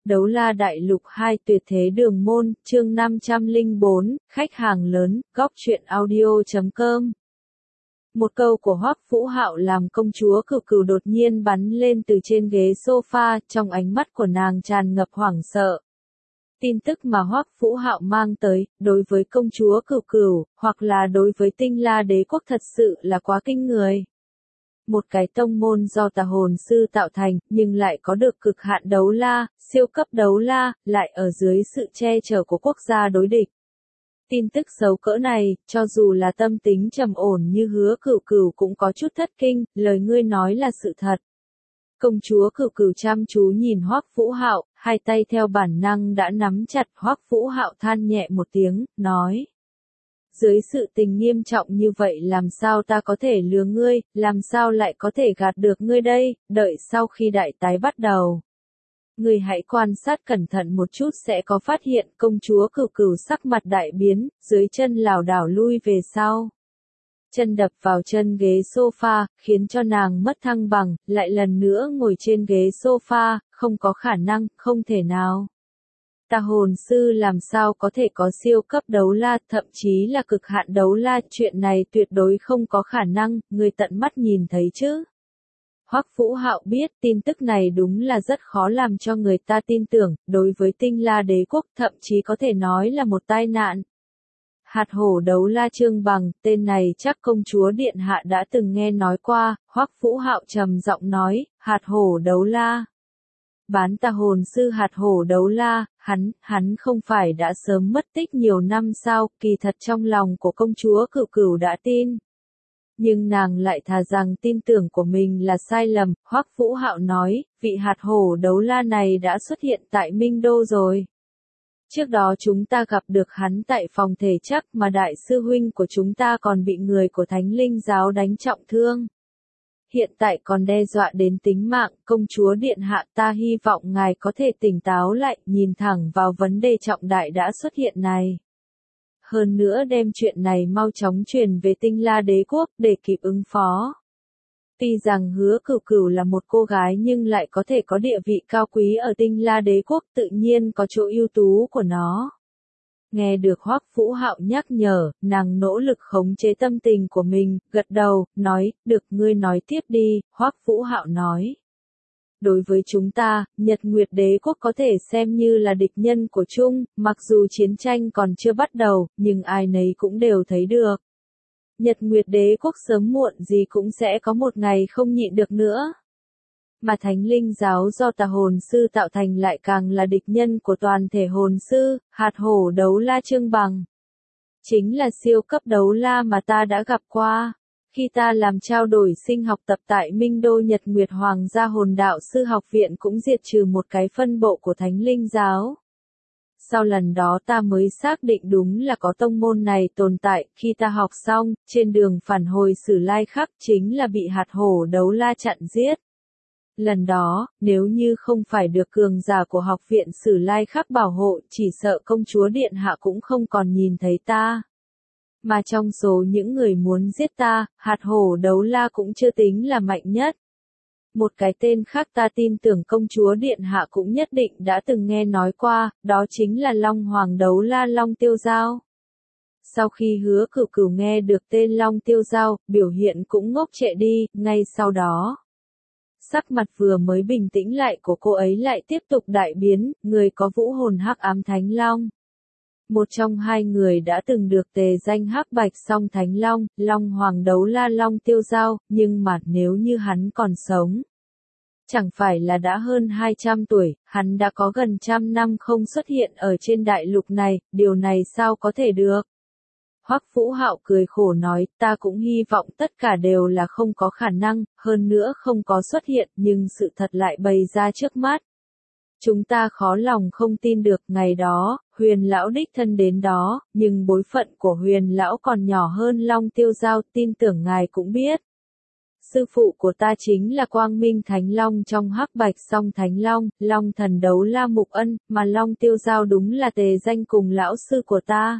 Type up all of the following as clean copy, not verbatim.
Đấu La Đại Lục 2 Tuyệt Thế Đường Môn, chương 504, khách hàng lớn, góc truyện audio.com. Một câu của Hoắc Vũ Hạo làm công chúa Cửu Cửu đột nhiên bắn lên từ trên ghế sofa, trong ánh mắt của nàng tràn ngập hoảng sợ. Tin tức mà Hoắc Vũ Hạo mang tới, đối với công chúa Cửu Cửu, hoặc là đối với Tinh La Đế quốc thật sự là quá kinh người. Một cái tông môn do tà hồn sư tạo thành, nhưng lại có được cực hạn đấu la, siêu cấp đấu la, lại ở dưới sự che chở của quốc gia đối địch. Tin tức xấu cỡ này, cho dù là tâm tính trầm ổn như Hứa Cửu Cửu cũng có chút thất kinh, lời ngươi nói là sự thật. Công chúa Cửu Cửu chăm chú nhìn Hoắc Vũ Hạo, hai tay theo bản năng đã nắm chặt. Hoắc Vũ Hạo than nhẹ một tiếng, nói. Dưới sự tình nghiêm trọng như vậy làm sao ta có thể lừa ngươi, làm sao lại có thể gạt được ngươi đây, đợi sau khi đại tái bắt đầu. Ngươi hãy quan sát cẩn thận một chút sẽ có phát hiện. Công chúa Cửu Cửu sắc mặt đại biến, dưới chân lảo đảo lui về sau. Chân đập vào chân ghế sofa, khiến cho nàng mất thăng bằng, lại lần nữa ngồi trên ghế sofa, không có khả năng, không thể nào. Tà hồn sư làm sao có thể có siêu cấp đấu la, thậm chí là cực hạn đấu la, chuyện này tuyệt đối không có khả năng, người tận mắt nhìn thấy chứ. Hoắc Vũ Hạo biết tin tức này đúng là rất khó làm cho người ta tin tưởng, đối với Tinh La Đế quốc thậm chí có thể nói là một tai nạn. Hạt hổ đấu la Trương Bằng, tên này chắc công chúa điện hạ đã từng nghe nói qua. Hoắc Vũ Hạo trầm giọng nói, hạt hổ đấu la. Bán tà hồn sư hạt hổ đấu la, hắn không phải đã sớm mất tích nhiều năm sao, kỳ thật trong lòng của công chúa Cửu Cửu đã tin. Nhưng nàng lại thà rằng tin tưởng của mình là sai lầm. Hoắc Vũ Hạo nói, vị hạt hổ đấu la này đã xuất hiện tại Minh Đô rồi. Trước đó chúng ta gặp được hắn tại phòng thể chắc mà đại sư huynh của chúng ta còn bị người của Thánh Linh giáo đánh trọng thương. Hiện tại còn đe dọa đến tính mạng. Công chúa điện hạ, ta hy vọng ngài có thể tỉnh táo lại, nhìn thẳng vào vấn đề trọng đại đã xuất hiện này. Hơn nữa đem chuyện này mau chóng truyền về Tinh La Đế quốc để kịp ứng phó. Tuy rằng Hứa Cửu Cửu là một cô gái nhưng lại có thể có địa vị cao quý ở Tinh La Đế quốc, tự nhiên có chỗ ưu tú của nó. Nghe được Hoắc Vũ Hạo nhắc nhở, nàng nỗ lực khống chế tâm tình của mình, gật đầu, nói, được, ngươi nói tiếp đi. Hoắc Vũ Hạo nói. Đối với chúng ta, Nhật Nguyệt Đế quốc có thể xem như là địch nhân của chung, mặc dù chiến tranh còn chưa bắt đầu, nhưng ai nấy cũng đều thấy được. Nhật Nguyệt Đế quốc sớm muộn gì cũng sẽ có một ngày không nhịn được nữa. Mà Thánh Linh giáo do tà hồn sư tạo thành lại càng là địch nhân của toàn thể hồn sư. Hạt hổ đấu la Trương Bằng chính là siêu cấp đấu la mà ta đã gặp qua. Khi ta làm trao đổi sinh học tập tại Minh Đô Nhật Nguyệt Hoàng gia hồn đạo sư học viện cũng diệt trừ một cái phân bộ của Thánh Linh giáo. Sau lần đó ta mới xác định đúng là có tông môn này tồn tại. Khi ta học xong, trên đường phản hồi Sử Lai Khắc chính là bị hạt hổ đấu la chặn giết. Lần đó, nếu như không phải được cường giả của học viện Sử Lai Khắc bảo hộ, chỉ sợ công chúa điện hạ cũng không còn nhìn thấy ta. Mà trong số những người muốn giết ta, hạt hổ đấu la cũng chưa tính là mạnh nhất. Một cái tên khác ta tin tưởng công chúa điện hạ cũng nhất định đã từng nghe nói qua, đó chính là Long Hoàng đấu la Long Tiêu Giao. Sau khi Hứa Cửu Cửu nghe được tên Long Tiêu Giao, biểu hiện cũng ngốc trệ đi. Ngay sau đó, sắc mặt vừa mới bình tĩnh lại của cô ấy lại tiếp tục đại biến. Người có vũ hồn hắc ám Thánh Long. Một trong hai người đã từng được tề danh hắc bạch song Thánh Long, Long Hoàng đấu la Long Tiêu Giao, nhưng mà nếu như hắn còn sống, chẳng phải là đã hơn 200 tuổi, hắn đã có gần 100 năm không xuất hiện ở trên đại lục này, điều này sao có thể được? Hoắc Vũ Hạo cười khổ nói, ta cũng hy vọng tất cả đều là không có khả năng, hơn nữa không có xuất hiện, nhưng sự thật lại bày ra trước mắt. Chúng ta khó lòng không tin được. Ngày đó, Huyền lão đích thân đến đó, nhưng bối phận của Huyền lão còn nhỏ hơn Long Tiêu Giao, tin tưởng ngài cũng biết. Sư phụ của ta chính là Quang Minh Thánh Long trong hắc bạch song Thánh Long, Long thần đấu la Mục Ân, mà Long Tiêu Giao đúng là tề danh cùng lão sư của ta.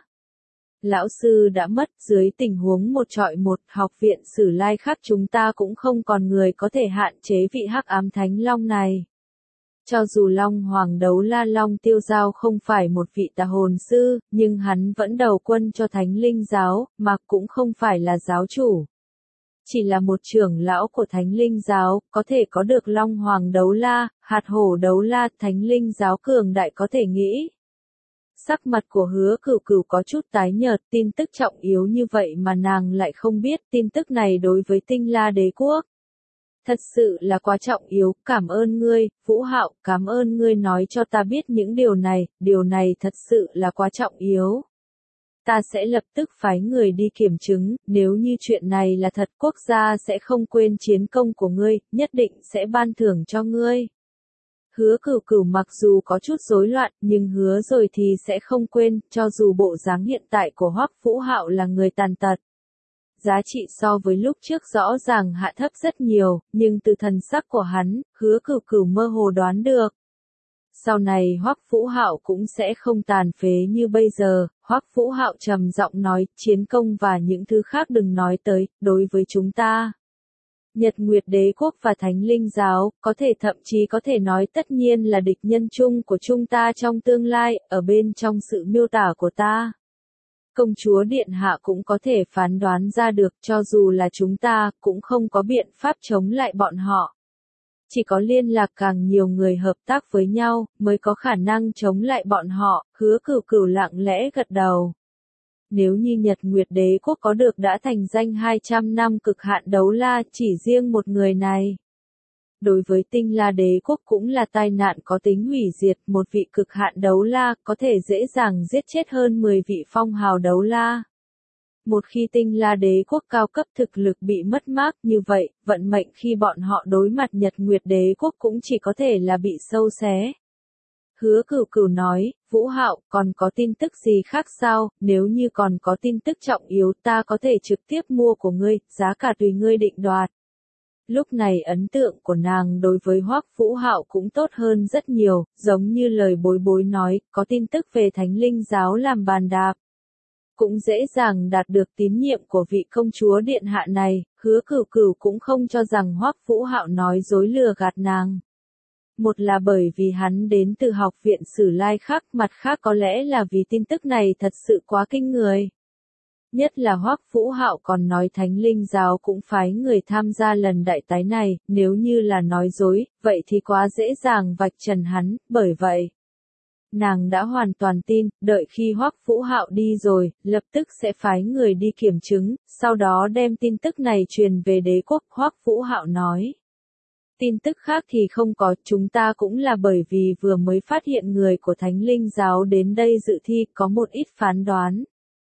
Lão sư đã mất, dưới tình huống một trọi một, học viện Sử Lai Khắc chúng ta cũng không còn người có thể hạn chế vị hắc ám Thánh Long này. Cho dù Long Hoàng Đấu La Long Tiêu Giao không phải một vị tà hồn sư, nhưng hắn vẫn đầu quân cho Thánh Linh Giáo, mà cũng không phải là giáo chủ. Chỉ là một trưởng lão của Thánh Linh Giáo, có thể có được Long Hoàng Đấu La, Hạt Hổ Đấu La, Thánh Linh Giáo cường đại có thể nghĩ. Sắc mặt của Hứa Cửu Cửu có chút tái nhợt, tin tức trọng yếu như vậy mà nàng lại không biết, tin tức này đối với Tinh La Đế Quốc. Thật sự là quá trọng yếu, cảm ơn ngươi, Vũ Hạo, cảm ơn ngươi nói cho ta biết những điều này thật sự là quá trọng yếu. Ta sẽ lập tức phái người đi kiểm chứng, nếu như chuyện này là thật quốc gia sẽ không quên chiến công của ngươi, nhất định sẽ ban thưởng cho ngươi. Hứa Cửu Cửu mặc dù có chút rối loạn, nhưng hứa rồi thì sẽ không quên, cho dù bộ dáng hiện tại của Hoắc Vũ Hạo là người tàn tật. Giá trị so với lúc trước rõ ràng hạ thấp rất nhiều, nhưng từ thần sắc của hắn, Hứa Cửu Cửu mơ hồ đoán được. Sau này Hoắc Vũ Hạo cũng sẽ không tàn phế như bây giờ, Hoắc Vũ Hạo trầm giọng nói, chiến công và những thứ khác đừng nói tới, đối với chúng ta. Nhật Nguyệt Đế Quốc và Thánh Linh Giáo, có thể thậm chí có thể nói tất nhiên là địch nhân chung của chúng ta trong tương lai, ở bên trong sự miêu tả của ta. Công chúa Điện Hạ cũng có thể phán đoán ra được, cho dù là chúng ta, cũng không có biện pháp chống lại bọn họ. Chỉ có liên lạc càng nhiều người hợp tác với nhau, mới có khả năng chống lại bọn họ, Hứa Cửu Cửu lặng lẽ gật đầu. Nếu như Nhật Nguyệt Đế Quốc có được đã thành danh 200 năm cực hạn đấu la, chỉ riêng một người này. Đối với Tinh La Đế Quốc cũng là tai nạn có tính hủy diệt, một vị cực hạn đấu la có thể dễ dàng giết chết hơn 10 vị phong hào đấu la. Một khi Tinh La Đế Quốc cao cấp thực lực bị mất mát như vậy, vận mệnh khi bọn họ đối mặt Nhật Nguyệt Đế Quốc cũng chỉ có thể là bị sâu xé. Hứa Cửu Cửu nói, Vũ Hạo, còn có tin tức gì khác sao, nếu như còn có tin tức trọng yếu ta có thể trực tiếp mua của ngươi, giá cả tùy ngươi định đoạt. Lúc này ấn tượng của nàng đối với Hoắc Vũ Hạo cũng tốt hơn rất nhiều, giống như lời Bối Bối nói, có tin tức về Thánh Linh Giáo làm bàn đạp. Cũng dễ dàng đạt được tín nhiệm của vị công chúa điện hạ này, Hứa Cửu Cửu cũng không cho rằng Hoắc Vũ Hạo nói dối lừa gạt nàng. Một là bởi vì hắn đến từ học viện Sử Lai Khắc, mặt khác có lẽ là vì tin tức này thật sự quá kinh người. Nhất là Hoắc Vũ Hạo còn nói Thánh Linh Giáo cũng phái người tham gia lần đại tái này, nếu như là nói dối, vậy thì quá dễ dàng vạch trần hắn, bởi vậy. Nàng đã hoàn toàn tin, đợi khi Hoắc Vũ Hạo đi rồi, lập tức sẽ phái người đi kiểm chứng, sau đó đem tin tức này truyền về đế quốc, Hoắc Vũ Hạo nói. Tin tức khác thì không có, chúng ta cũng là bởi vì vừa mới phát hiện người của Thánh Linh Giáo đến đây dự thi, có một ít phán đoán.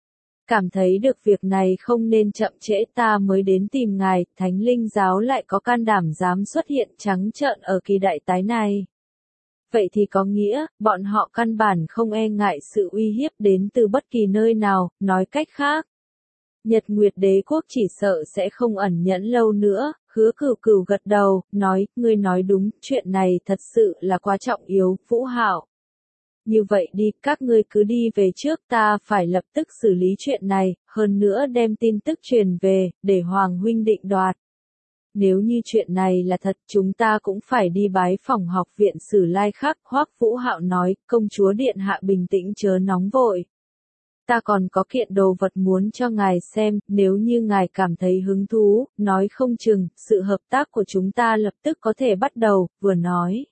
Cảm thấy được việc này không nên chậm trễ ta mới đến tìm ngài, Thánh Linh Giáo lại có can đảm dám xuất hiện trắng trợn ở kỳ đại tái này. Vậy thì có nghĩa, bọn họ căn bản không e ngại sự uy hiếp đến từ bất kỳ nơi nào, nói cách khác. Nhật Nguyệt Đế Quốc chỉ sợ sẽ không ẩn nhẫn lâu nữa, Hứa Cửu Cửu gật đầu, nói, ngươi nói đúng, chuyện này thật sự là quá trọng yếu, Vũ Hạo. Như vậy đi, các ngươi cứ đi về trước, ta phải lập tức xử lý chuyện này, hơn nữa đem tin tức truyền về, để Hoàng huynh định đoạt. Nếu như chuyện này là thật, chúng ta cũng phải đi bái phòng học viện Sử Lai Khắc, Hoắc Vũ Hạo nói, công chúa điện hạ bình tĩnh chớ nóng vội. Ta còn có kiện đồ vật muốn cho ngài xem, nếu như ngài cảm thấy hứng thú, nói không chừng, sự hợp tác của chúng ta lập tức có thể bắt đầu, vừa nói.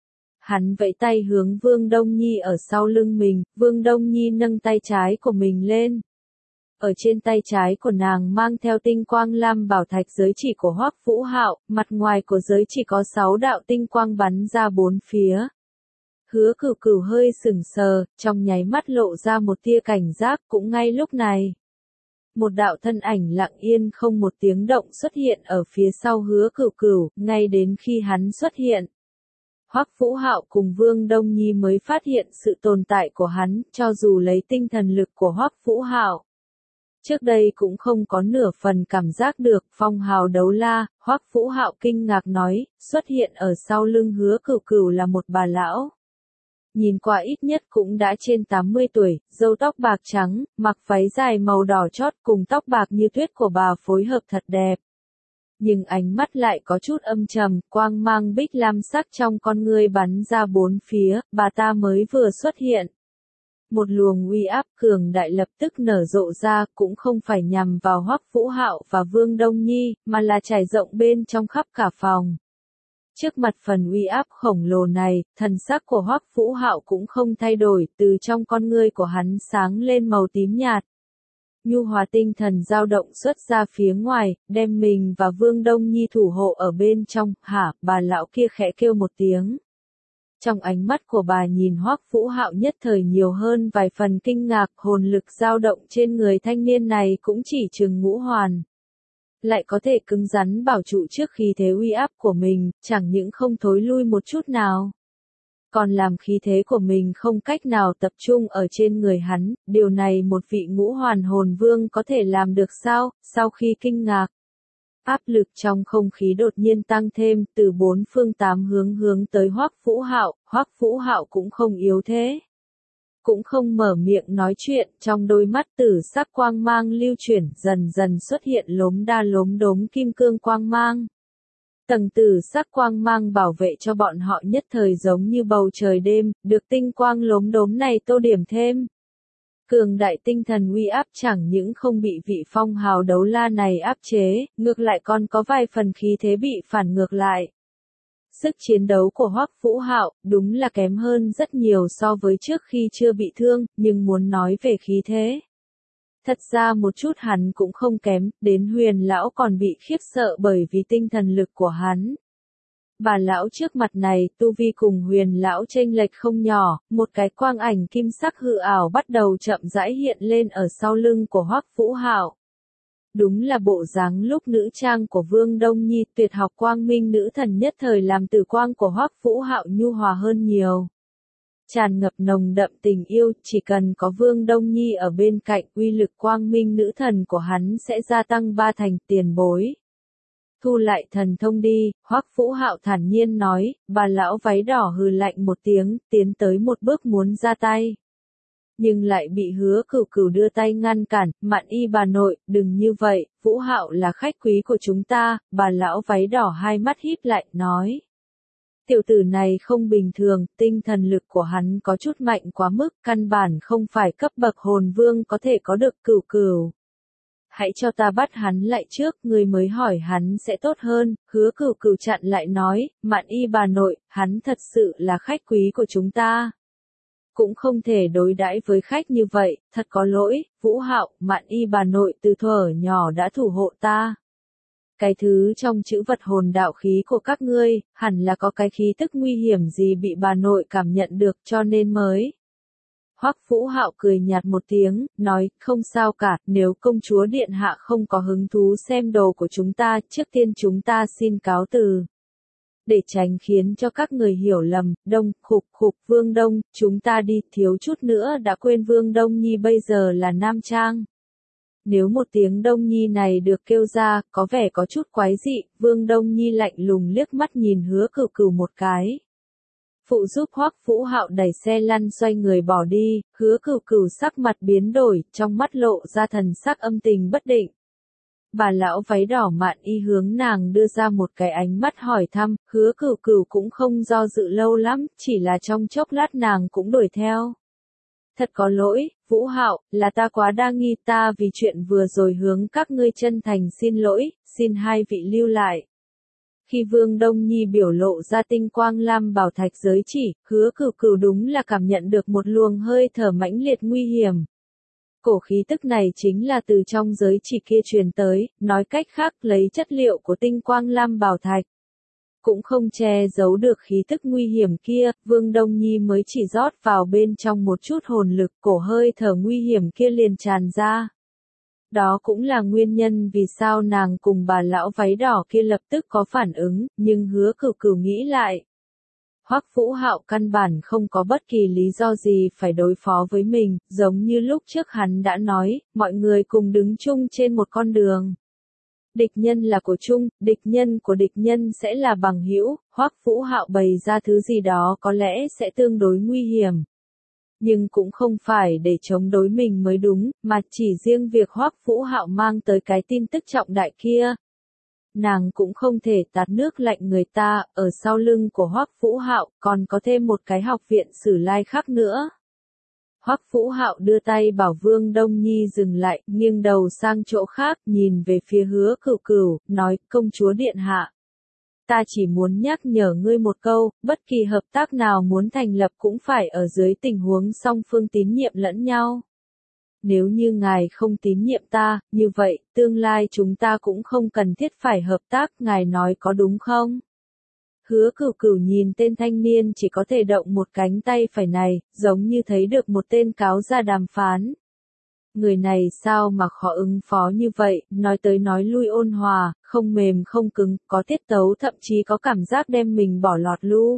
Hắn vẫy tay hướng Vương Đông Nhi ở sau lưng mình, Vương Đông Nhi nâng tay trái của mình lên. Ở trên tay trái của nàng mang theo tinh quang lam bảo thạch giới chỉ của Hoắc Vũ Hạo, mặt ngoài của giới chỉ có 6 đạo tinh quang bắn ra bốn phía. Hứa Cửu Cửu hơi sững sờ, trong nháy mắt lộ ra một tia cảnh giác, cũng ngay lúc này. Một đạo thân ảnh lặng yên không một tiếng động xuất hiện ở phía sau Hứa Cửu Cửu, ngay đến khi hắn xuất hiện. Hoắc Vũ Hạo cùng Vương Đông Nhi mới phát hiện sự tồn tại của hắn, cho dù lấy tinh thần lực của Hoắc Vũ Hạo. Trước đây cũng không có nửa phần cảm giác được, phong hào đấu la, Hoắc Vũ Hạo kinh ngạc nói, xuất hiện ở sau lưng Hứa Cửu Cửu là một bà lão. Nhìn qua ít nhất cũng đã trên 80 tuổi, râu tóc bạc trắng, mặc váy dài màu đỏ chót cùng tóc bạc như tuyết của bà phối hợp thật đẹp. nhưng ánh mắt lại có chút âm trầm, quang mang bích lam sắc trong con ngươi bắn ra bốn phía, bà ta mới vừa xuất hiện. Một luồng uy áp cường đại lập tức nở rộ ra, cũng không phải nhằm vào Hoắc Vũ Hạo và Vương Đông Nhi, mà là trải rộng bên trong khắp cả phòng. Trước mặt phần uy áp khổng lồ này, thần sắc của Hoắc Vũ Hạo cũng không thay đổi, từ trong con ngươi của hắn sáng lên màu tím nhạt. Nhu hòa tinh thần dao động xuất ra phía ngoài, đem mình và Vương Đông Nhi thủ hộ ở bên trong. Hả, bà lão kia khẽ kêu một tiếng. Trong ánh mắt của bà nhìn Hoắc Vũ Hạo nhất thời nhiều hơn vài phần kinh ngạc, hồn lực dao động trên người thanh niên này cũng chỉ chừng ngũ hoàn. Lại có thể cứng rắn bảo trụ trước khí thế uy áp của mình, chẳng những không thối lui một chút nào. Còn làm khí thế của mình không cách nào tập trung ở trên người hắn, điều này một vị ngũ hoàn hồn vương có thể làm được sao? Sau khi kinh ngạc, áp lực trong không khí đột nhiên tăng thêm, từ bốn phương tám hướng hướng tới Hoắc Vũ Hạo cũng không yếu thế. Cũng không mở miệng nói chuyện, trong đôi mắt tử sắc quang mang lưu chuyển, dần dần xuất hiện lốm đa lốm đốm kim cương quang mang. Tầng tử sắc quang mang bảo vệ cho bọn họ nhất thời giống như bầu trời đêm, được tinh quang lốm đốm này tô điểm thêm. Cường đại tinh thần uy áp chẳng những không bị vị phong hào đấu la này áp chế, ngược lại còn có vài phần khí thế bị phản ngược lại. Sức chiến đấu của Hoắc Vũ Hạo đúng là kém hơn rất nhiều so với trước khi chưa bị thương, nhưng muốn nói về khí thế, thật ra một chút hắn cũng không kém, đến Huyền lão còn bị khiếp sợ bởi vì tinh thần lực của hắn. Bà lão trước mặt này, tu vi cùng Huyền lão chênh lệch không nhỏ, một cái quang ảnh kim sắc hư ảo bắt đầu chậm rãi hiện lên ở sau lưng của Hoắc Vũ Hạo. Đúng là bộ dáng lúc nữ trang của Vương Đông Nhi, tuyệt học quang minh nữ thần nhất thời làm tử quang của Hoắc Vũ Hạo nhu hòa hơn nhiều. Tràn ngập nồng đậm tình yêu, chỉ cần có Vương Đông Nhi ở bên cạnh, uy lực quang minh nữ thần của hắn sẽ gia tăng 3 thành. Tiền bối. Thu lại thần thông đi, Hoắc Vũ Hạo thản nhiên nói, bà lão váy đỏ hừ lạnh một tiếng, tiến tới một bước muốn ra tay. Nhưng lại bị Hứa Cửu Cửu đưa tay ngăn cản, Mạn Y bà nội, đừng như vậy, Vũ Hạo là khách quý của chúng ta, bà lão váy đỏ hai mắt híp lại, nói. Tiểu tử này không bình thường, tinh thần lực của hắn có chút mạnh quá mức, căn bản không phải cấp bậc hồn vương có thể có được. Cửu Cửu. Hãy cho ta bắt hắn lại trước, người mới hỏi hắn sẽ tốt hơn. Hứa Cửu Cửu chặn lại nói, Mạn Y bà nội, hắn thật sự là khách quý của chúng ta. Cũng không thể đối đãi với khách như vậy, thật có lỗi, Vũ Hạo, Mạn Y bà nội từ thuở nhỏ đã thủ hộ ta. Cái thứ trong chữ vật hồn đạo khí của các ngươi, hẳn là có cái khí tức nguy hiểm gì bị bà nội cảm nhận được cho nên mới. Hoắc Vũ Hạo cười nhạt một tiếng, nói, không sao cả, nếu công chúa điện hạ không có hứng thú xem đồ của chúng ta, trước tiên chúng ta xin cáo từ. Để tránh khiến cho các người hiểu lầm, Vương Đông, chúng ta đi, thiếu chút nữa đã quên Vương Đông Nhi bây giờ là nam trang. Nếu một tiếng Đông Nhi này được kêu ra, có vẻ có chút quái dị, Vương Đông Nhi lạnh lùng liếc mắt nhìn Hứa Cửu Cửu một cái. Phụ giúp Hoắc Vũ Hạo đẩy xe lăn xoay người bỏ đi, Hứa Cửu Cửu sắc mặt biến đổi, trong mắt lộ ra thần sắc âm tình bất định. Bà lão váy đỏ Mạn Y hướng nàng đưa ra một cái ánh mắt hỏi thăm, Hứa Cửu Cửu cũng không do dự lâu lắm, chỉ là trong chốc lát nàng cũng đuổi theo. Thật có lỗi, Vũ Hạo, là ta quá đa nghi, ta vì chuyện vừa rồi hướng các ngươi chân thành xin lỗi, xin hai vị lưu lại. Khi Vương Đông Nhi biểu lộ ra tinh quang lam bảo thạch giới chỉ, Hứa Cửu Cửu đúng là cảm nhận được một luồng hơi thở mãnh liệt nguy hiểm. Cổ khí tức này chính là từ trong giới chỉ kia truyền tới, nói cách khác lấy chất liệu của tinh quang lam bảo thạch. Cũng không che giấu được khí tức nguy hiểm kia, Vương Đông Nhi mới chỉ rót vào bên trong một chút hồn lực, cổ hơi thở nguy hiểm kia liền tràn ra. Đó cũng là nguyên nhân vì sao nàng cùng bà lão váy đỏ kia lập tức có phản ứng, nhưng Hứa Cửu Cửu nghĩ lại. Hoắc Vũ Hạo căn bản không có bất kỳ lý do gì phải đối phó với mình, giống như lúc trước hắn đã nói, mọi người cùng đứng chung trên một con đường. Địch nhân là của chung, địch nhân của địch nhân sẽ là bằng hữu, Hoắc Vũ Hạo bày ra thứ gì đó có lẽ sẽ tương đối nguy hiểm. Nhưng cũng không phải để chống đối mình mới đúng, mà chỉ riêng việc Hoắc Vũ Hạo mang tới cái tin tức trọng đại kia. nàng cũng không thể tạt nước lạnh người ta, ở sau lưng của Hoắc Vũ Hạo còn có thêm một cái học viện Sử Lai Khắc nữa. Hoắc Vũ Hạo đưa tay bảo Vương Đông Nhi dừng lại, nghiêng đầu sang chỗ khác, nhìn về phía Hứa Cửu Cửu, nói, công chúa điện hạ. Ta chỉ muốn nhắc nhở ngươi một câu, bất kỳ hợp tác nào muốn thành lập cũng phải ở dưới tình huống song phương tín nhiệm lẫn nhau. Nếu như ngài không tín nhiệm ta, như vậy, tương lai chúng ta cũng không cần thiết phải hợp tác, ngài nói có đúng không? Hứa Cửu Cửu nhìn tên thanh niên chỉ có thể động một cánh tay phải này, giống như thấy được một tên cáo ra đàm phán. Người này sao mà khó ứng phó như vậy, nói tới nói lui ôn hòa, không mềm không cứng, có tiết tấu thậm chí có cảm giác đem mình bỏ lọt lu.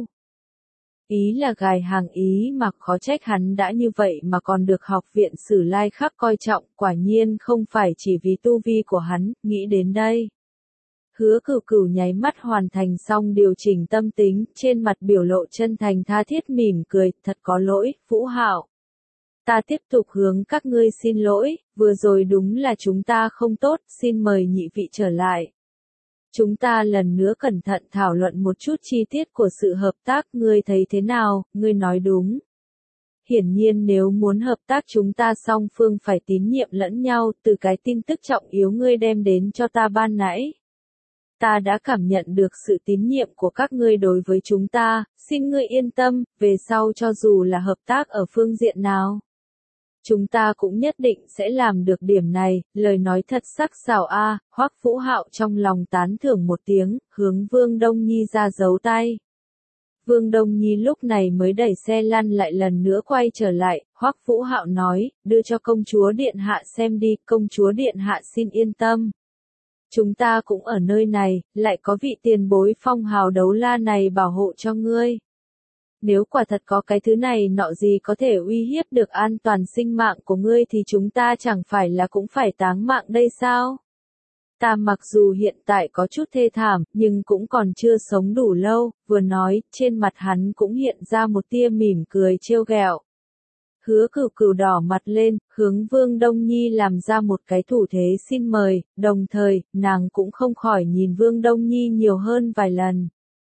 Ý là gài hàng ý mà khó trách hắn đã như vậy mà còn được học viện Sử Lai Khắc coi trọng, quả nhiên không phải chỉ vì tu vi của hắn, nghĩ đến đây. Hứa Cửu Cửu nháy mắt hoàn thành xong điều chỉnh tâm tính, trên mặt biểu lộ chân thành tha thiết mỉm cười, thật có lỗi, Vũ Hạo. Ta tiếp tục hướng các ngươi xin lỗi, vừa rồi đúng là chúng ta không tốt, xin mời nhị vị trở lại. Chúng ta lần nữa cẩn thận thảo luận một chút chi tiết của sự hợp tác, ngươi thấy thế nào, ngươi nói đúng. Hiển nhiên nếu muốn hợp tác chúng ta song phương phải tín nhiệm lẫn nhau, từ cái tin tức trọng yếu ngươi đem đến cho ta ban nãy. Ta đã cảm nhận được sự tín nhiệm của các ngươi đối với chúng ta, xin ngươi yên tâm, về sau cho dù là hợp tác ở phương diện nào. Chúng ta cũng nhất định sẽ làm được điểm này, lời nói thật sắc sảo a. Hoắc Vũ Hạo trong lòng tán thưởng một tiếng, hướng Vương Đông Nhi ra giấu tay. Vương Đông Nhi lúc này mới đẩy xe lăn lại lần nữa quay trở lại, Hoắc Vũ Hạo nói, đưa cho công chúa điện hạ xem đi, công chúa điện hạ xin yên tâm. Chúng ta cũng ở nơi này, lại có vị tiền bối phong hào đấu la này bảo hộ cho ngươi. Nếu quả thật có cái thứ này nọ gì có thể uy hiếp được an toàn sinh mạng của ngươi thì chúng ta chẳng phải là cũng phải táng mạng đây sao? Ta mặc dù hiện tại có chút thê thảm, nhưng cũng còn chưa sống đủ lâu, vừa nói, trên mặt hắn cũng hiện ra một tia mỉm cười trêu ghẹo. Hứa Cửu Cửu đỏ mặt lên, hướng Vương Đông Nhi làm ra một cái thủ thế xin mời, đồng thời, nàng cũng không khỏi nhìn Vương Đông Nhi nhiều hơn vài lần.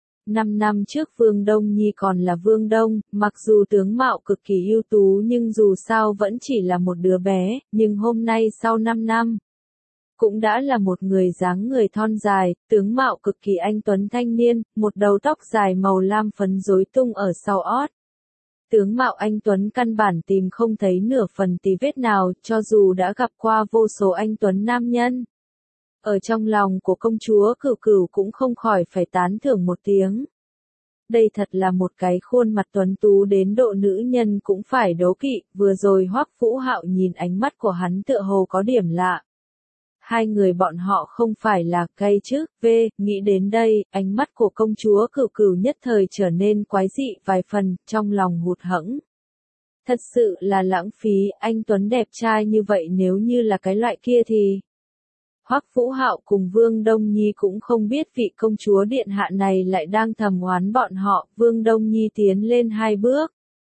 5 năm trước Vương Đông Nhi còn là Vương Đông, mặc dù tướng mạo cực kỳ ưu tú nhưng dù sao vẫn chỉ là một đứa bé, nhưng hôm nay sau 5 năm, cũng đã là một người dáng người thon dài, tướng mạo cực kỳ anh tuấn thanh niên, một đầu tóc dài màu lam phấn rối tung ở sau ót. Tướng mạo anh tuấn căn bản tìm không thấy nửa phần tì vết nào, cho dù đã gặp qua vô số anh tuấn nam nhân. Ở trong lòng của công chúa Cửu Cửu cũng không khỏi phải tán thưởng một tiếng. Đây thật là một cái khuôn mặt tuấn tú đến độ nữ nhân cũng phải đố kỵ, vừa rồi Hoắc Vũ Hạo nhìn ánh mắt của hắn tựa hồ có điểm lạ. Hai người bọn họ không phải là cây chứ, nghĩ đến đây, ánh mắt của công chúa Cửu Cửu nhất thời trở nên quái dị vài phần, trong lòng hụt hẫng. Thật sự là lãng phí, anh tuấn đẹp trai như vậy nếu như là cái loại kia thì... Hoắc Vũ Hạo cùng Vương Đông Nhi cũng không biết vị công chúa điện hạ này lại đang thầm oán bọn họ, Vương Đông Nhi tiến lên 2 bước.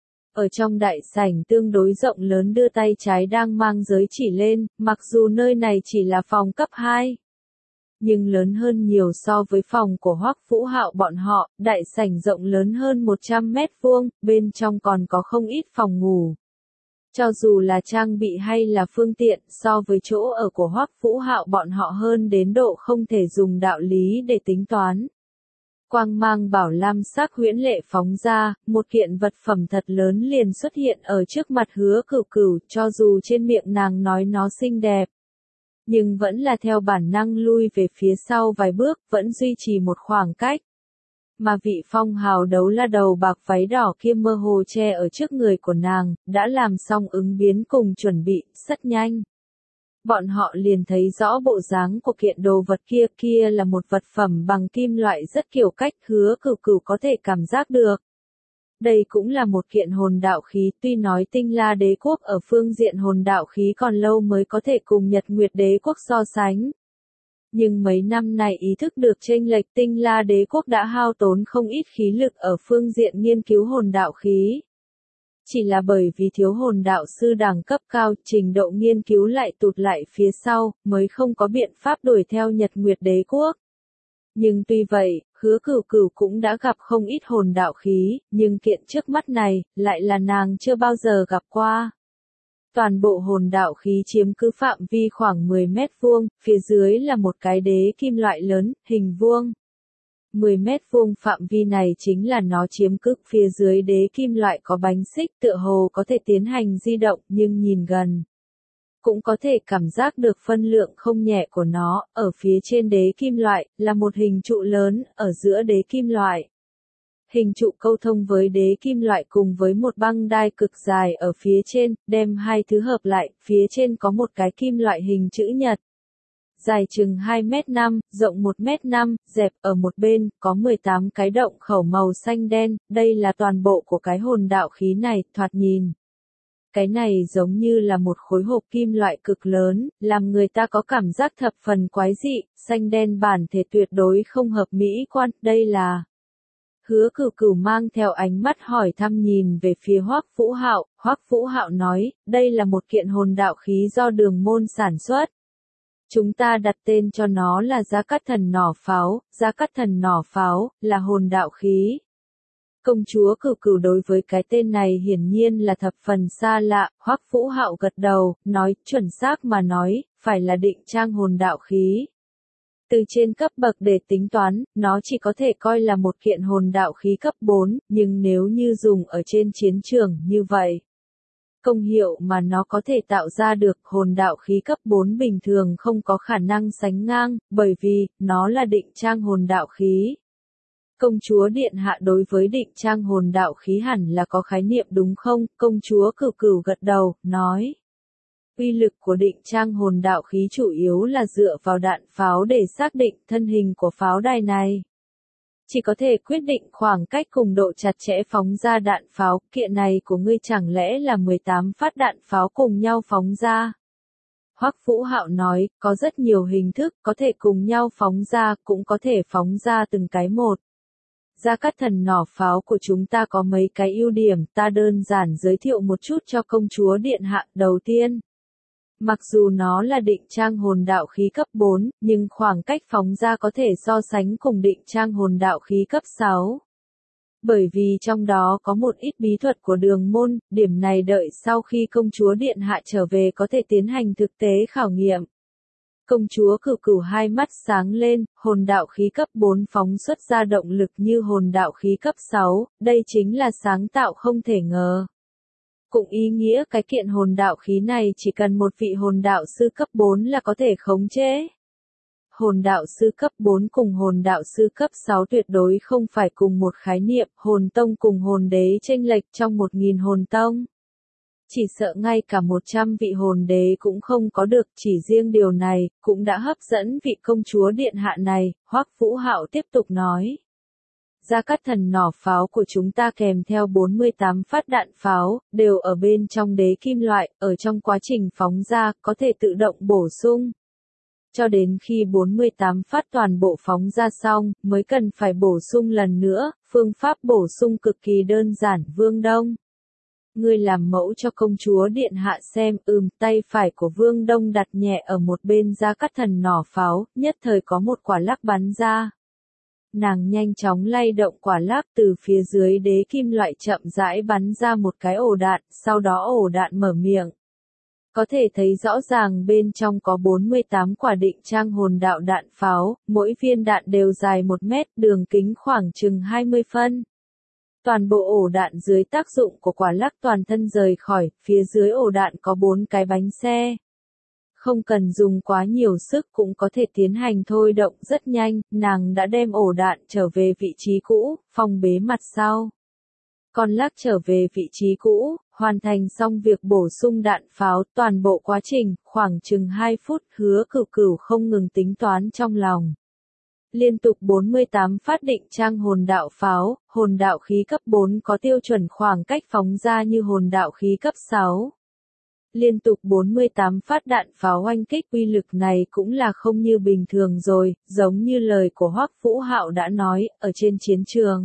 Ở trong đại sảnh tương đối rộng lớn đưa tay trái đang mang giới chỉ lên, mặc dù nơi này chỉ là phòng cấp 2. Nhưng lớn hơn nhiều so với phòng của Hoắc Vũ Hạo bọn họ, đại sảnh rộng lớn hơn 100 mét vuông, bên trong còn có không ít phòng ngủ. Cho dù là trang bị hay là phương tiện, so với chỗ ở của Hoắc Vũ Hạo bọn họ hơn đến độ không thể dùng đạo lý để tính toán. Quang mang bảo lam sắc huyễn lệ phóng ra, một kiện vật phẩm thật lớn liền xuất hiện ở trước mặt Hứa Cửu Cửu, cho dù trên miệng nàng nói nó xinh đẹp. Nhưng vẫn là theo bản năng lui về phía sau vài bước, vẫn duy trì một khoảng cách. Mà vị phong hào đấu la đầu bạc váy đỏ kia mơ hồ che ở trước người của nàng, đã làm xong ứng biến cùng chuẩn bị, rất nhanh. Bọn họ liền thấy rõ bộ dáng của kiện đồ vật kia là một vật phẩm bằng kim loại rất kiểu cách, Hứa Cửu Cửu có thể cảm giác được. Đây cũng là một kiện hồn đạo khí, tuy nói Tinh La Đế Quốc ở phương diện hồn đạo khí còn lâu mới có thể cùng Nhật Nguyệt Đế Quốc so sánh. Nhưng mấy năm nay ý thức được chênh lệch, Tinh La Đế Quốc đã hao tốn không ít khí lực ở phương diện nghiên cứu hồn đạo khí. Chỉ là bởi vì thiếu hồn đạo sư đẳng cấp cao, trình độ nghiên cứu lại tụt lại phía sau, mới không có biện pháp đuổi theo Nhật Nguyệt Đế Quốc. Nhưng tuy vậy, Hứa Cửu Cửu cũng đã gặp không ít hồn đạo khí, nhưng kiện trước mắt này, lại là nàng chưa bao giờ gặp qua. Toàn bộ hồn đạo khí chiếm cứ phạm vi khoảng 10 mét vuông, phía dưới là một cái đế kim loại lớn, hình vuông. 10 mét vuông phạm vi này chính là nó chiếm cứ, phía dưới đế kim loại có bánh xích tựa hồ có thể tiến hành di động, nhưng nhìn gần cũng có thể cảm giác được phân lượng không nhẹ của nó. Ở phía trên đế kim loại là một hình trụ lớn, ở giữa đế kim loại. Hình trụ câu thông với đế kim loại cùng với một băng đai cực dài ở phía trên, đem hai thứ hợp lại, phía trên có một cái kim loại hình chữ nhật. Dài chừng 2m5, rộng 1m5, dẹp ở một bên, có 18 cái động khẩu màu xanh đen, đây là toàn bộ của cái hồn đạo khí này, thoạt nhìn. Cái này giống như là một khối hộp kim loại cực lớn, làm người ta có cảm giác thập phần quái dị, xanh đen bản thể tuyệt đối không hợp mỹ quan, đây là... Hứa Cửu Cửu mang theo ánh mắt hỏi thăm nhìn về phía Hoắc Vũ Hạo, Hoắc Vũ Hạo nói, đây là một kiện hồn đạo khí do Đường Môn sản xuất. Chúng ta đặt tên cho nó là Gia Cát Thần Nỏ Pháo, Gia Cát Thần Nỏ Pháo, là hồn đạo khí. Công chúa Cửu Cửu đối với cái tên này hiển nhiên là thập phần xa lạ, Hoắc Vũ Hạo gật đầu, nói, chuẩn xác mà nói, phải là định trang hồn đạo khí. Từ trên cấp bậc để tính toán, nó chỉ có thể coi là một kiện hồn đạo khí cấp 4, nhưng nếu như dùng ở trên chiến trường như vậy, công hiệu mà nó có thể tạo ra được hồn đạo khí cấp 4 bình thường không có khả năng sánh ngang, bởi vì, nó là định trang hồn đạo khí. Công chúa Điện Hạ đối với định trang hồn đạo khí hẳn là có khái niệm đúng không? Công chúa Cửu Cửu gật đầu, nói. Uy lực của định trang hồn đạo khí chủ yếu là dựa vào đạn pháo để xác định thân hình của pháo đài này. Chỉ có thể quyết định khoảng cách cùng độ chặt chẽ phóng ra đạn pháo, kiện này của ngươi chẳng lẽ là 18 phát đạn pháo cùng nhau phóng ra? Hoắc Vũ Hạo nói, có rất nhiều hình thức, có thể cùng nhau phóng ra, cũng có thể phóng ra từng cái một. Gia Cát Thần Nỏ Pháo của chúng ta có mấy cái ưu điểm, ta đơn giản giới thiệu một chút cho công chúa Điện Hạ. Đầu tiên, mặc dù nó là định trang hồn đạo khí cấp 4, nhưng khoảng cách phóng ra có thể so sánh cùng định trang hồn đạo khí cấp 6. Bởi vì trong đó có một ít bí thuật của Đường Môn, điểm này đợi sau khi công chúa Điện Hạ trở về có thể tiến hành thực tế khảo nghiệm. Công chúa Cửu Cửu hai mắt sáng lên, hồn đạo khí cấp 4 phóng xuất ra động lực như hồn đạo khí cấp 6, đây chính là sáng tạo không thể ngờ. Cũng ý nghĩa cái kiện hồn đạo khí này chỉ cần một vị hồn đạo sư cấp 4 là có thể khống chế. Hồn đạo sư cấp 4 cùng hồn đạo sư cấp 6 tuyệt đối không phải cùng một khái niệm, hồn tông cùng hồn đế chênh lệch trong 1000 hồn tông. Chỉ sợ ngay cả 100 vị hồn đế cũng không có được, chỉ riêng điều này, cũng đã hấp dẫn vị công chúa Điện Hạ này, Hoắc Vũ Hạo tiếp tục nói. Gia Cát Thần Nỏ Pháo của chúng ta kèm theo 48 phát đạn pháo, đều ở bên trong đế kim loại, ở trong quá trình phóng ra, có thể tự động bổ sung. Cho đến khi 48 phát toàn bộ phóng ra xong, mới cần phải bổ sung lần nữa, phương pháp bổ sung cực kỳ đơn giản. Vương Đông, ngươi làm mẫu cho công chúa Điện Hạ xem. Tay phải của Vương Đông đặt nhẹ ở một bên Gia Cát Thần Nỏ Pháo, nhất thời có một quả lắc bắn ra. Nàng nhanh chóng lay động quả lắc, từ phía dưới đế kim loại chậm rãi bắn ra một cái ổ đạn, sau đó ổ đạn mở miệng. Có thể thấy rõ ràng bên trong có 48 quả định trang hồn đạo đạn pháo, mỗi viên đạn đều dài 1 mét, đường kính khoảng chừng 20 phân. Toàn bộ ổ đạn dưới tác dụng của quả lắc toàn thân rời khỏi, phía dưới ổ đạn có 4 cái bánh xe. Không cần dùng quá nhiều sức cũng có thể tiến hành thôi động rất nhanh, nàng đã đem ổ đạn trở về vị trí cũ, phong bế mặt sau. Con lắc trở về vị trí cũ, hoàn thành xong việc bổ sung đạn pháo, toàn bộ quá trình, khoảng chừng 2 phút, Hứa Cửu Cửu không ngừng tính toán trong lòng. Liên tục 48 phát định trang hồn đạo pháo, hồn đạo khí cấp 4 có tiêu chuẩn khoảng cách phóng ra như hồn đạo khí cấp 6. Liên tục 48 phát đạn pháo oanh kích, uy lực này cũng là không như bình thường rồi, giống như lời của Hoắc Vũ Hạo đã nói, ở trên chiến trường.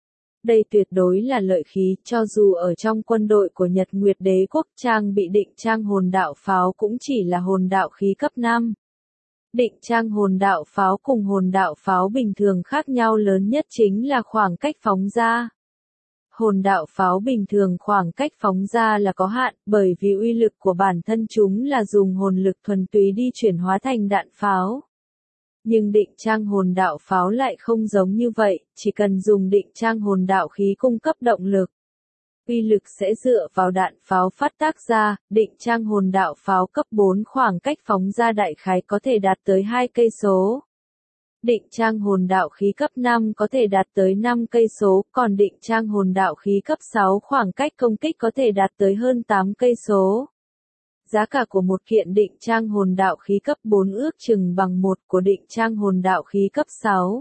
Đây tuyệt đối là lợi khí, cho dù ở trong quân đội của Nhật Nguyệt Đế quốc trang bị định trang hồn đạo pháo cũng chỉ là hồn đạo khí cấp 5. Định trang hồn đạo pháo cùng hồn đạo pháo bình thường khác nhau lớn nhất chính là khoảng cách phóng ra. Hồn đạo pháo bình thường khoảng cách phóng ra là có hạn, bởi vì uy lực của bản thân chúng là dùng hồn lực thuần túy đi chuyển hóa thành đạn pháo. Nhưng định trang hồn đạo pháo lại không giống như vậy, chỉ cần dùng định trang hồn đạo khí cung cấp động lực. Uy lực sẽ dựa vào đạn pháo phát tác ra, định trang hồn đạo pháo cấp 4 khoảng cách phóng ra đại khái có thể đạt tới 2 cây số. Định trang hồn đạo khí cấp 5 có thể đạt tới 5 cây số, còn định trang hồn đạo khí cấp 6 khoảng cách công kích có thể đạt tới hơn 8 cây số. Giá cả của một kiện định trang hồn đạo khí cấp 4 ước chừng bằng một của định trang hồn đạo khí cấp 6.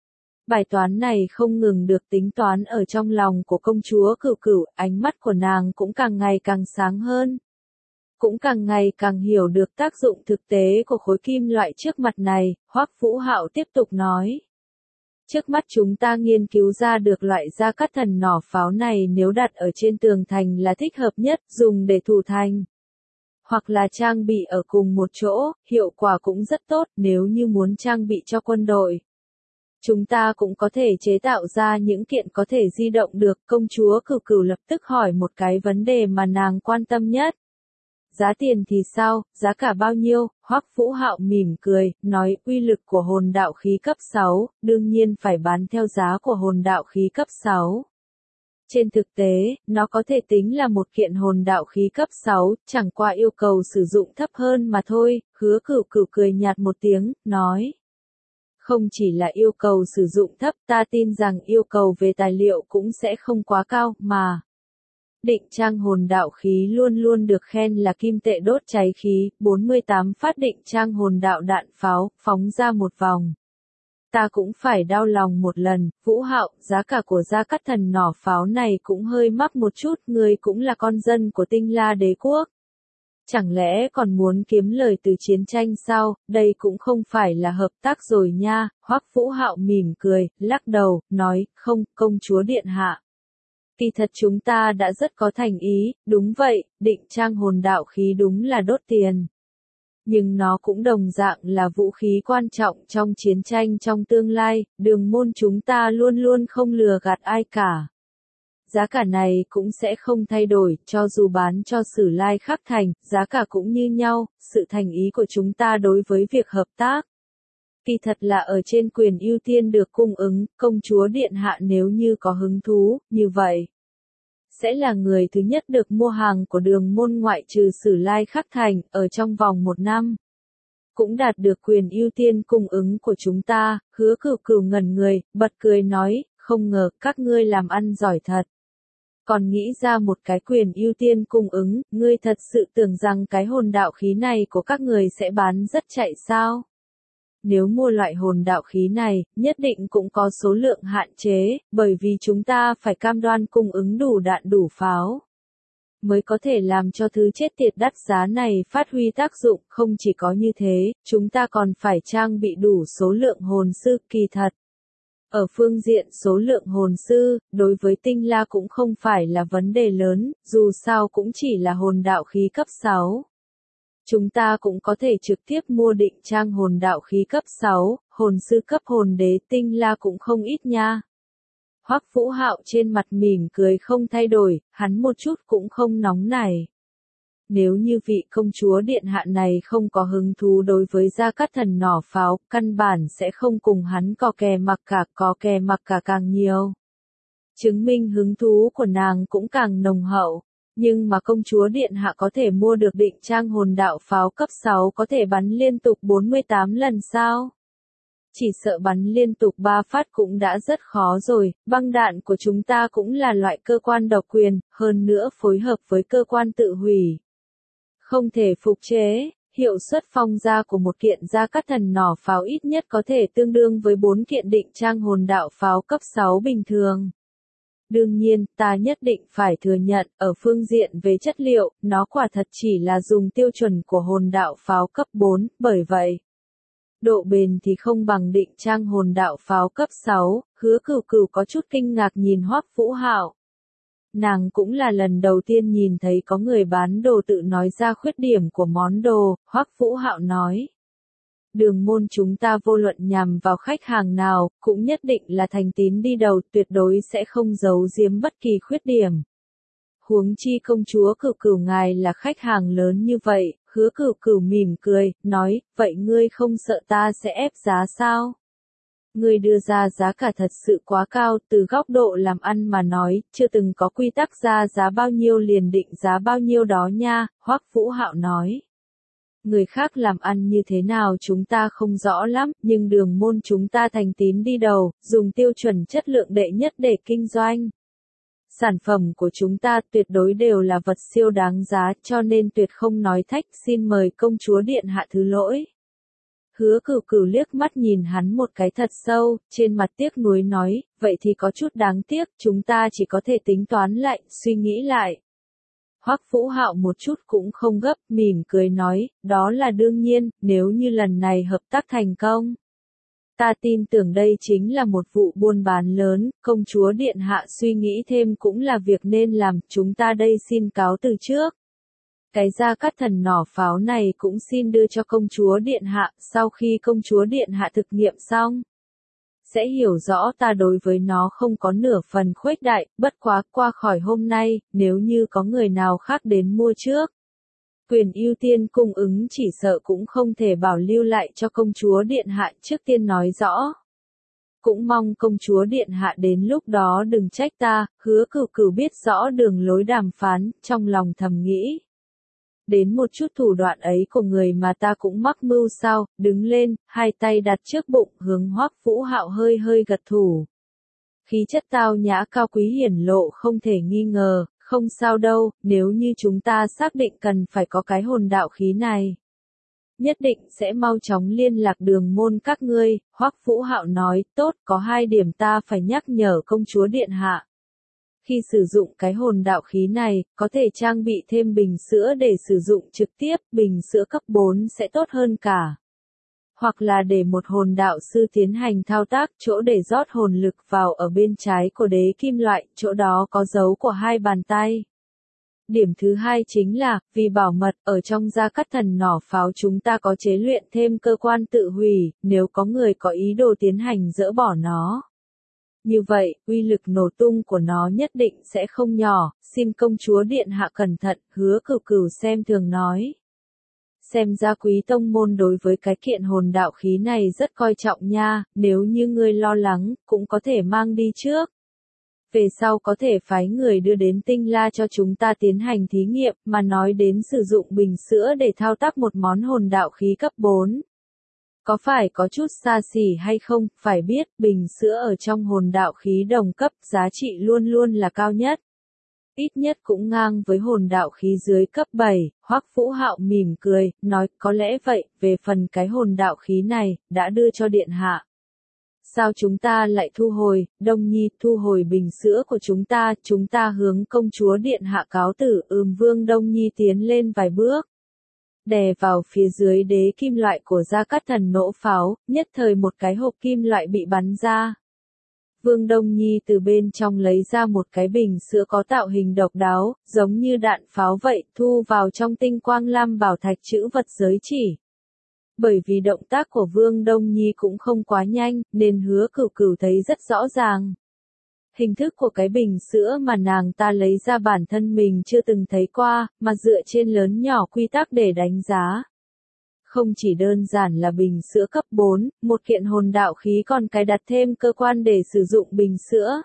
Bài toán này không ngừng được tính toán ở trong lòng của công chúa Cửu Cửu, ánh mắt của nàng cũng càng ngày càng sáng hơn. Cũng càng ngày càng hiểu được tác dụng thực tế của khối kim loại trước mặt này, Hoắc Vũ Hạo tiếp tục nói. Trước mắt chúng ta nghiên cứu ra được loại gia cát thần nỏ pháo này nếu đặt ở trên tường thành là thích hợp nhất, dùng để thủ thành. Hoặc là trang bị ở cùng một chỗ, hiệu quả cũng rất tốt nếu như muốn trang bị cho quân đội. Chúng ta cũng có thể chế tạo ra những kiện có thể di động được. Công chúa Cửu Cửu lập tức hỏi một cái vấn đề mà nàng quan tâm nhất. Giá tiền thì sao, giá cả bao nhiêu? Hoắc Vũ Hạo mỉm cười, nói uy lực của hồn đạo khí cấp 6, đương nhiên phải bán theo giá của hồn đạo khí cấp 6. Trên thực tế, nó có thể tính là một kiện hồn đạo khí cấp 6, chẳng qua yêu cầu sử dụng thấp hơn mà thôi. Hứa Cửu Cửu cười nhạt một tiếng, nói. Không chỉ là yêu cầu sử dụng thấp, ta tin rằng yêu cầu về tài liệu cũng sẽ không quá cao, mà. Định trang hồn đạo khí luôn luôn được khen là kim tệ đốt cháy khí, 48 phát định trang hồn đạo đạn pháo, phóng ra một vòng. Ta cũng phải đau lòng một lần, Vũ Hạo, giá cả của gia cát thần nỏ pháo này cũng hơi mắc một chút, ngươi cũng là con dân của Tinh La đế quốc. Chẳng lẽ còn muốn kiếm lời từ chiến tranh sao, đây cũng không phải là hợp tác rồi nha. Hoắc Vũ Hạo mỉm cười, lắc đầu, nói, không, công chúa điện hạ. Kỳ thật chúng ta đã rất có thành ý, đúng vậy, định trang hồn đạo khí đúng là đốt tiền. Nhưng nó cũng đồng dạng là vũ khí quan trọng trong chiến tranh trong tương lai, Đường Môn chúng ta luôn luôn không lừa gạt ai cả. Giá cả này cũng sẽ không thay đổi, cho dù bán cho Sử Lai Khắc Thành, giá cả cũng như nhau, sự thành ý của chúng ta đối với việc hợp tác. Kỳ thật là ở trên quyền ưu tiên được cung ứng, công chúa điện hạ nếu như có hứng thú, như vậy. Sẽ là người thứ nhất được mua hàng của Đường Môn ngoại trừ Sử Lai Khắc Thành, ở trong vòng 1 năm. Cũng đạt được quyền ưu tiên cung ứng của chúng ta. Hứa Cửu Cửu ngẩn người, bật cười nói, không ngờ các ngươi làm ăn giỏi thật. Còn nghĩ ra một cái quyền ưu tiên cung ứng, ngươi thật sự tưởng rằng cái hồn đạo khí này của các người sẽ bán rất chạy sao? Nếu mua loại hồn đạo khí này, nhất định cũng có số lượng hạn chế, bởi vì chúng ta phải cam đoan cung ứng đủ đạn đủ pháo. Mới có thể làm cho thứ chết tiệt đắt giá này phát huy tác dụng, không chỉ có như thế, chúng ta còn phải trang bị đủ số lượng hồn sư. Kỳ thật. Ở phương diện số lượng hồn sư, đối với Tinh La cũng không phải là vấn đề lớn, dù sao cũng chỉ là hồn đạo khí cấp 6. Chúng ta cũng có thể trực tiếp mua định trang hồn đạo khí cấp 6, hồn sư cấp hồn đế. Tinh La cũng không ít nha. Hoắc Vũ Hạo trên mặt mỉm cười không thay đổi, hắn một chút cũng không nóng nảy. Nếu như vị công chúa điện hạ này không có hứng thú đối với gia cát thần nỏ pháo, căn bản sẽ không cùng hắn có kè mặc cả càng nhiều. Chứng minh hứng thú của nàng cũng càng nồng hậu. Nhưng mà công chúa điện hạ có thể mua được định trang hồn đạo pháo cấp 6 có thể bắn liên tục 48 lần sao? Chỉ sợ bắn liên tục 3 phát cũng đã rất khó rồi, băng đạn của chúng ta cũng là loại cơ quan độc quyền, hơn nữa phối hợp với cơ quan tự hủy. Không thể phục chế, hiệu suất phong ra của một kiện gia cát thần nỏ pháo ít nhất có thể tương đương với 4 kiện định trang hồn đạo pháo cấp 6 bình thường. Đương nhiên, ta nhất định phải thừa nhận, ở phương diện về chất liệu, nó quả thật chỉ là dùng tiêu chuẩn của hồn đạo pháo cấp 4, bởi vậy. Độ bền thì không bằng định trang hồn đạo pháo cấp 6, Hứa Cửu Cửu có chút kinh ngạc nhìn Hoắc Vũ Hạo. Nàng cũng là lần đầu tiên nhìn thấy có người bán đồ tự nói ra khuyết điểm của món đồ, Hoắc Vũ Hạo nói. đường môn chúng ta vô luận nhằm vào khách hàng nào, cũng nhất định là thành tín đi đầu, tuyệt đối sẽ không giấu giếm bất kỳ khuyết điểm. Huống chi công chúa Cửu Cửu ngài là khách hàng lớn như vậy, Hứa Cửu Cửu mỉm cười, nói, vậy ngươi không sợ ta sẽ ép giá sao? Ngươi đưa ra giá cả thật sự quá cao, từ góc độ làm ăn mà nói, chưa từng có quy tắc ra giá bao nhiêu liền định giá bao nhiêu đó nha, Hoắc Vũ Hạo nói. Người khác làm ăn như thế nào chúng ta không rõ lắm, nhưng đường môn chúng ta thành tín đi đầu, dùng tiêu chuẩn chất lượng đệ nhất để kinh doanh. Sản phẩm của chúng ta tuyệt đối đều là vật siêu đáng giá, cho nên tuyệt không nói thách, xin mời công chúa điện hạ thứ lỗi. Hứa Cửu Cửu liếc mắt nhìn hắn một cái thật sâu, trên mặt tiếc nuối nói, vậy thì có chút đáng tiếc, chúng ta chỉ có thể tính toán lại, suy nghĩ lại. Hoắc Vũ Hạo một chút cũng không gấp, mỉm cười nói, đó là đương nhiên, nếu như lần này hợp tác thành công. Ta tin tưởng đây chính là một vụ buôn bán lớn, công chúa điện hạ suy nghĩ thêm cũng là việc nên làm, chúng ta đây xin cáo từ trước. Cái Gia Cát Thần nỏ pháo này cũng xin đưa cho công chúa điện hạ, sau khi công chúa điện hạ thực nghiệm xong. Sẽ hiểu rõ ta đối với nó không có nửa phần khuếch đại, bất quá qua khỏi hôm nay, nếu như có người nào khác đến mua trước. Quyền ưu tiên cung ứng chỉ sợ cũng không thể bảo lưu lại cho công chúa điện hạ, trước tiên nói rõ. Cũng mong công chúa điện hạ đến lúc đó đừng trách ta, Hứa Cửu Cửu biết rõ đường lối đàm phán, trong lòng thầm nghĩ. Đến một chút thủ đoạn ấy của người mà ta cũng mắc mưu sao, đứng lên, hai tay đặt trước bụng, hướng Hoắc Vũ Hạo hơi hơi gật thủ. Khí chất tao nhã cao quý hiển lộ không thể nghi ngờ, không sao đâu, nếu như chúng ta xác định cần phải có cái hồn đạo khí này. Nhất định sẽ mau chóng liên lạc đường môn các ngươi, Hoắc Vũ Hạo nói, tốt, có hai điểm ta phải nhắc nhở công chúa điện hạ. Khi sử dụng cái hồn đạo khí này, có thể trang bị thêm bình sữa để sử dụng trực tiếp, bình sữa cấp 4 sẽ tốt hơn cả. Hoặc là để một hồn đạo sư tiến hành thao tác, chỗ để rót hồn lực vào ở bên trái của đế kim loại, chỗ đó có dấu của hai bàn tay. Điểm thứ hai chính là, vì bảo mật, ở trong Gia Cát Thần nỏ pháo chúng ta có chế luyện thêm cơ quan tự hủy, nếu có người có ý đồ tiến hành dỡ bỏ nó. Như vậy, uy lực nổ tung của nó nhất định sẽ không nhỏ, xin công chúa điện hạ cẩn thận, Hứa Cửu Cửu xem thường nói. Xem ra Quý tông môn đối với cái kiện hồn đạo khí này rất coi trọng nha, nếu như ngươi lo lắng, cũng có thể mang đi trước. Về sau có thể phái người đưa đến Tinh La cho chúng ta tiến hành thí nghiệm, mà nói đến sử dụng bình sữa để thao tác một món hồn đạo khí cấp 4. Có phải có chút xa xỉ hay không, phải biết, bình sữa ở trong hồn đạo khí đồng cấp, giá trị luôn luôn là cao nhất. Ít nhất cũng ngang với hồn đạo khí dưới cấp 7, Hoắc Vũ Hạo mỉm cười, nói, có lẽ vậy, về phần cái hồn đạo khí này, đã đưa cho điện hạ. Sao chúng ta lại thu hồi, Đông Nhi, thu hồi bình sữa của chúng ta hướng công chúa điện hạ cáo tử, Vương Đông Nhi tiến lên vài bước. Đè vào phía dưới đế kim loại của Gia Cát Thần nổ pháo, nhất thời một cái hộp kim loại bị bắn ra. Vương Đông Nhi từ bên trong lấy ra một cái bình sữa có tạo hình độc đáo, giống như đạn pháo vậy, thu vào trong tinh quang lam bảo thạch chữ vật giới chỉ. Bởi vì động tác của Vương Đông Nhi cũng không quá nhanh, nên Hứa Cửu Cửu thấy rất rõ ràng. Hình thức của cái bình sữa mà nàng ta lấy ra bản thân mình chưa từng thấy qua, mà dựa trên lớn nhỏ quy tắc để đánh giá. Không chỉ đơn giản là bình sữa cấp 4, một kiện hồn đạo khí còn cài đặt thêm cơ quan để sử dụng bình sữa.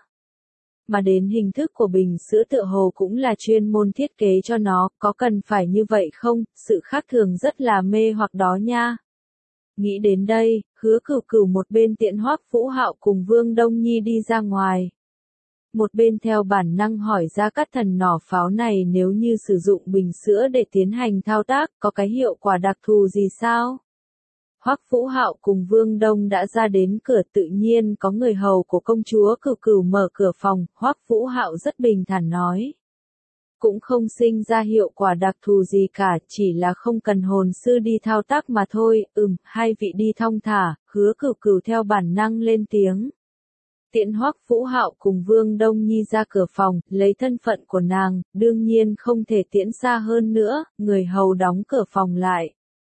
Mà đến hình thức của bình sữa tựa hồ cũng là chuyên môn thiết kế cho nó, có cần phải như vậy không, sự khác thường rất là mê hoặc đó nha. Nghĩ đến đây, Hứa Cửu Cửu một bên tiện Hoắc Vũ Hạo cùng Vương Đông Nhi đi ra ngoài. Một bên theo bản năng hỏi Gia Cát Thần nỏ pháo này nếu như sử dụng bình sữa để tiến hành thao tác, có cái hiệu quả đặc thù gì sao? Hoắc Vũ Hạo cùng Vương Đông đã ra đến cửa, tự nhiên có người hầu của công chúa Cửu Cửu mở cửa phòng, Hoắc Vũ Hạo rất bình thản nói. Cũng không sinh ra hiệu quả đặc thù gì cả, chỉ là không cần hồn sư đi thao tác mà thôi, hai vị đi thong thả, Hứa Cửu Cửu theo bản năng lên tiếng. Tiễn Hoắc Vũ Hạo cùng Vương Đông Nhi ra cửa phòng, lấy thân phận của nàng, đương nhiên không thể tiễn xa hơn nữa, người hầu đóng cửa phòng lại.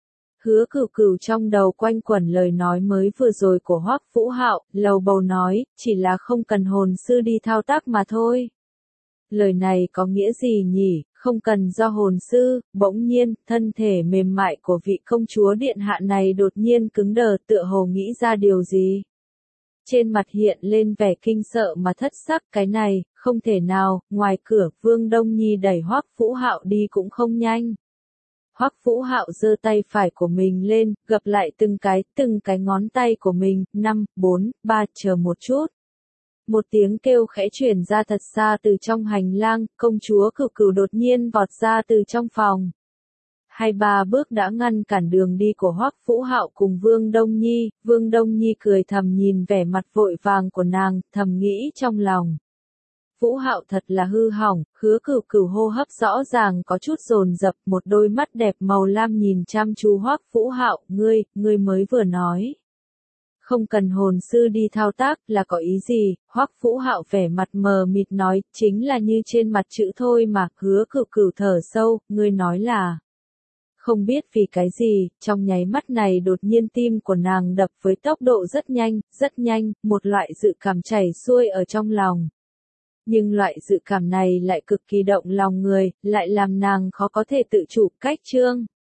Hứa Cửu Cửu trong đầu quanh quẩn lời nói mới vừa rồi của Hoắc Vũ Hạo, lầu bầu nói, chỉ là không cần hồn sư đi thao tác mà thôi. Lời này có nghĩa gì nhỉ, không cần do hồn sư, bỗng nhiên, thân thể mềm mại của vị công chúa điện hạ này đột nhiên cứng đờ tựa hồ nghĩ ra điều gì. Trên mặt hiện lên vẻ kinh sợ mà thất sắc, cái này, không thể nào, ngoài cửa, Vương Đông Nhi đẩy Hoắc Vũ Hạo đi cũng không nhanh. Hoắc Vũ Hạo giơ tay phải của mình lên, gập lại từng cái ngón tay của mình, 5, 4, 3, chờ một chút. Một tiếng kêu khẽ truyền ra thật xa từ trong hành lang, công chúa Cửu Cửu đột nhiên vọt ra từ trong phòng. 2-3 bước đã ngăn cản đường đi của Hoắc Vũ Hạo cùng Vương Đông Nhi cười thầm nhìn vẻ mặt vội vàng của nàng, thầm nghĩ trong lòng. Vũ Hạo thật là hư hỏng, Hứa Cửu Cửu hô hấp rõ ràng có chút dồn dập, một đôi mắt đẹp màu lam nhìn chăm chú Hoắc Vũ Hạo, ngươi mới vừa nói. Không cần hồn sư đi thao tác là có ý gì, Hoắc Vũ Hạo vẻ mặt mờ mịt nói, chính là như trên mặt chữ thôi mà, Hứa Cửu Cửu thở sâu, ngươi nói là. Không biết vì cái gì, trong nháy mắt này đột nhiên tim của nàng đập với tốc độ rất nhanh, một loại dự cảm chảy xuôi ở trong lòng. Nhưng loại dự cảm này lại cực kỳ động lòng người, lại làm nàng khó có thể tự chủ cách trương.